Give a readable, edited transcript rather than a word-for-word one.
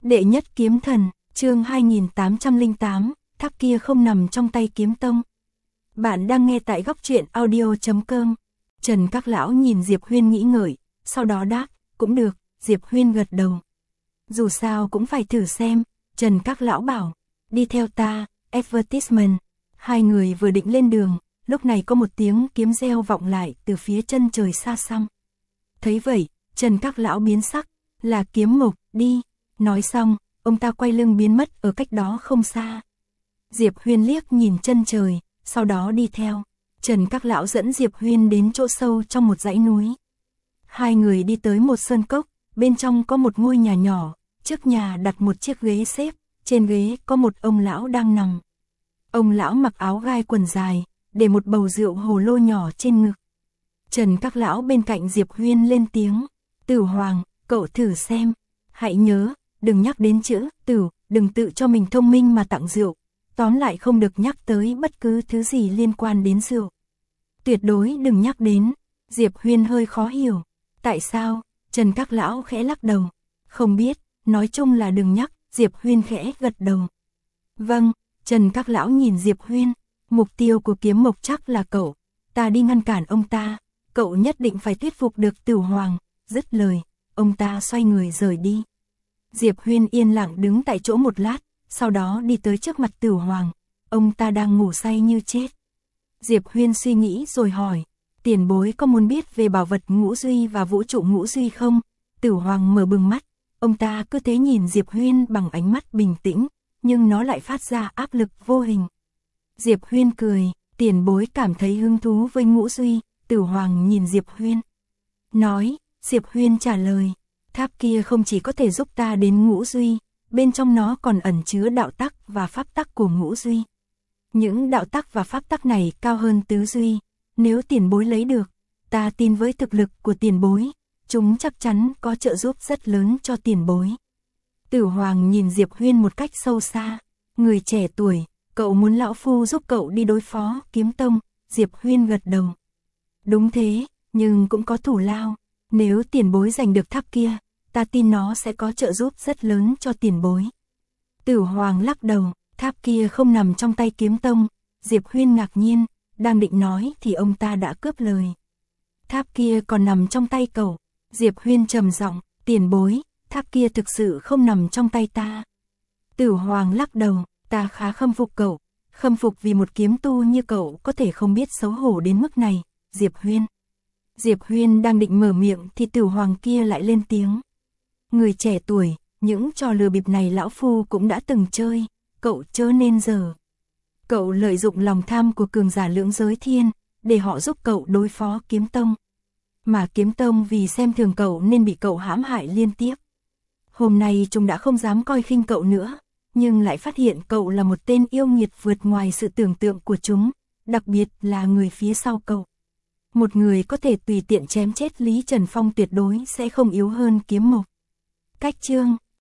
Đệ nhất kiếm thần, chương 2808, tháp kia không nằm trong tay kiếm tông. Bạn đang nghe tại góc truyện audio.com. Trần Các Lão nhìn Diệp Huyên nghĩ ngợi, sau đó đáp, cũng được. Diệp Huyên gật đầu. Dù sao cũng phải thử xem. Trần Các Lão bảo, đi theo ta, advertisement. Hai người vừa định lên đường, lúc này có một tiếng kiếm reo vọng lại từ phía chân trời xa xăm. Thấy vậy, Trần Các Lão biến sắc, là Kiếm Mộc, đi. Nói xong, ông ta quay lưng biến mất ở cách đó không xa. Diệp Huyên liếc nhìn chân trời, sau đó đi theo. Trần Các Lão dẫn Diệp Huyên đến chỗ sâu trong một dãy núi. Hai người đi tới một sơn cốc, bên trong có một ngôi nhà nhỏ, trước nhà đặt một chiếc ghế xếp, trên ghế có một ông lão đang nằm. Ông lão mặc áo gai quần dài, để một bầu rượu hồ lô nhỏ trên ngực. Trần Các Lão bên cạnh Diệp Huyên lên tiếng, Tử Hoàng, cậu thử xem, hãy nhớ, đừng nhắc đến chữ Tử, đừng tự cho mình thông minh mà tặng rượu, tóm lại không được nhắc tới bất cứ thứ gì liên quan đến rượu. Tuyệt đối đừng nhắc đến. Diệp Huyên hơi khó hiểu, tại sao? Trần Các Lão khẽ lắc đầu, không biết, nói chung là đừng nhắc. Diệp Huyên khẽ gật đầu. Vâng. Trần Các Lão nhìn Diệp Huyên, mục tiêu của Kiếm Mộc chắc là cậu, ta đi ngăn cản ông ta, cậu nhất định phải thuyết phục được Tử Hoàng. Dứt lời, ông ta xoay người rời đi. Diệp Huyên yên lặng đứng tại chỗ một lát, sau đó đi tới trước mặt Tử Hoàng, ông ta đang ngủ say như chết. Diệp Huyên suy nghĩ rồi hỏi, tiền bối có muốn biết về bảo vật ngũ duy và vũ trụ ngũ duy không? Tử Hoàng mở bừng mắt, ông ta cứ thế nhìn Diệp Huyên bằng ánh mắt bình tĩnh, nhưng nó lại phát ra áp lực vô hình. Diệp Huyên cười, tiền bối cảm thấy hứng thú với ngũ duy. Tử Hoàng nhìn Diệp Huyên, nói. Diệp Huyên trả lời, tháp kia không chỉ có thể giúp ta đến ngũ duy, bên trong nó còn ẩn chứa đạo tắc và pháp tắc của ngũ duy. Những đạo tắc và pháp tắc này cao hơn tứ duy, nếu tiền bối lấy được, ta tin với thực lực của tiền bối, chúng chắc chắn có trợ giúp rất lớn cho tiền bối. Tử Hoàng nhìn Diệp Huyên một cách sâu xa, người trẻ tuổi, cậu muốn lão phu giúp cậu đi đối phó Kiếm Tông? Diệp Huyên gật đầu. Đúng thế, nhưng cũng có thủ lao, nếu tiền bối giành được tháp kia, ta tin nó sẽ có trợ giúp rất lớn cho tiền bối. Tử Hoàng lắc đầu, tháp kia không nằm trong tay Kiếm Tông. Diệp Huyên ngạc nhiên, đang định nói thì ông ta đã cướp lời. Tháp kia còn nằm trong tay cậu. Diệp Huyên trầm giọng, tiền bối, tháp kia thực sự không nằm trong tay ta. Tử Hoàng lắc đầu, ta khá khâm phục cậu, khâm phục vì một kiếm tu như cậu có thể không biết xấu hổ đến mức này. Diệp Huyên đang định mở miệng thì Tử Hoàng kia lại lên tiếng. Người trẻ tuổi, những trò lừa bịp này lão phu cũng đã từng chơi, cậu chớ nên giờ. Cậu lợi dụng lòng tham của cường giả lưỡng giới thiên, để họ giúp cậu đối phó Kiếm Tông. Mà Kiếm Tông vì xem thường cậu nên bị cậu hãm hại liên tiếp. Hôm nay chúng đã không dám coi khinh cậu nữa, nhưng lại phát hiện cậu là một tên yêu nghiệt vượt ngoài sự tưởng tượng của chúng, đặc biệt là người phía sau cậu. Một người có thể tùy tiện chém chết Lý Trần Phong tuyệt đối sẽ không yếu hơn Kiếm Mộc. Cách chương